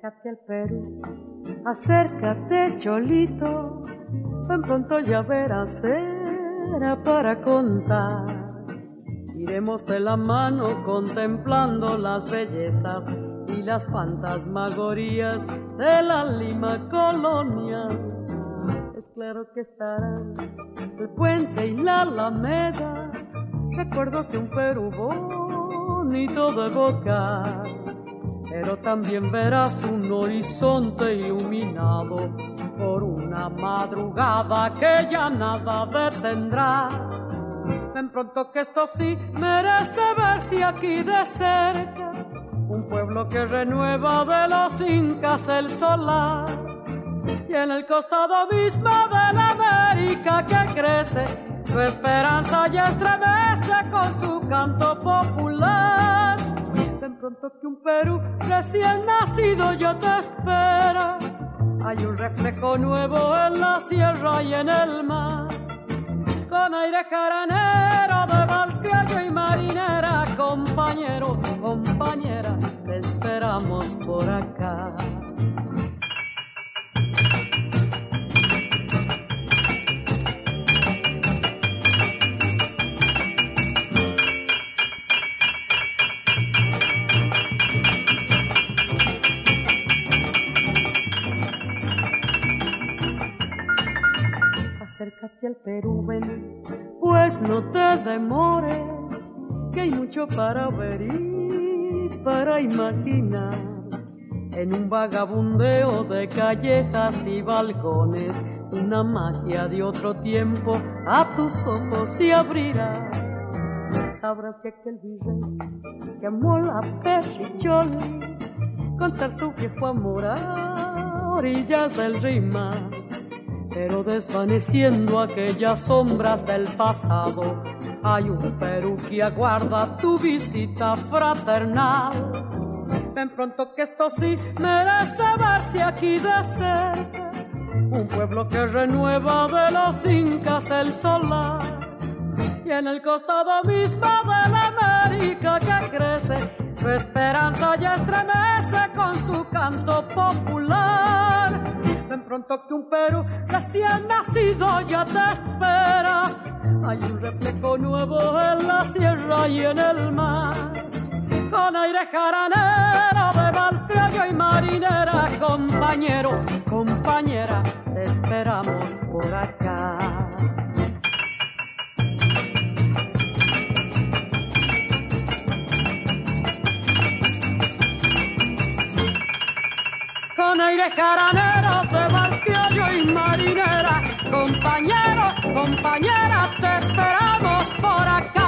Acércate al Perú, acércate Cholito, tan pronto ya verás, será para contar. Iremos de la mano contemplando las bellezas y las fantasmagorías de la Lima colonial. Es claro que estarán el puente y la Alameda, recuerdos de un Perú bonito de evocar. Pero también verás un horizonte iluminado por una madrugada que ya nada detendrá. Ven pronto que esto sí merece verse aquí de cerca, un pueblo que renueva de los incas el solar. Y en el costado mismo de la América que crece, su esperanza ya estremece con su canto popular. Ven pronto que un Perú recién nacido ya te espera. Hay un reflejo nuevo en la sierra y en el mar, con aire jaranero de vals criollo y marinera. Compañero, compañera, te esperamos por acá. Acércate al Perú, ven, pues no te demores, que hay mucho para ver y para imaginar. En un vagabundeo de callejas y balcones, una magia de otro tiempo a tus ojos se abrirá. Sabrás que aquel virrey que amó la Perricholi, contar su viejo amor a orillas del Rímac. Pero desvaneciendo aquellas sombras del pasado, hay un Perú que aguarda tu visita fraternal. Ven pronto que esto sí merece verse aquí de cerca, un pueblo que renueva de los incas el solar. Y en el costado mismo de la América que crece, su esperanza ya estremece con su canto popular. Ven pronto que un Perú recién nacido ya te espera. Hay un reflejo nuevo en la sierra y en el mar, con aire jaranero de vals criollo y marinera. Compañero, compañera, te esperamos por acá. Con aire jaranero de vals criollo y marinera. Compañero, compañera, te esperamos por acá.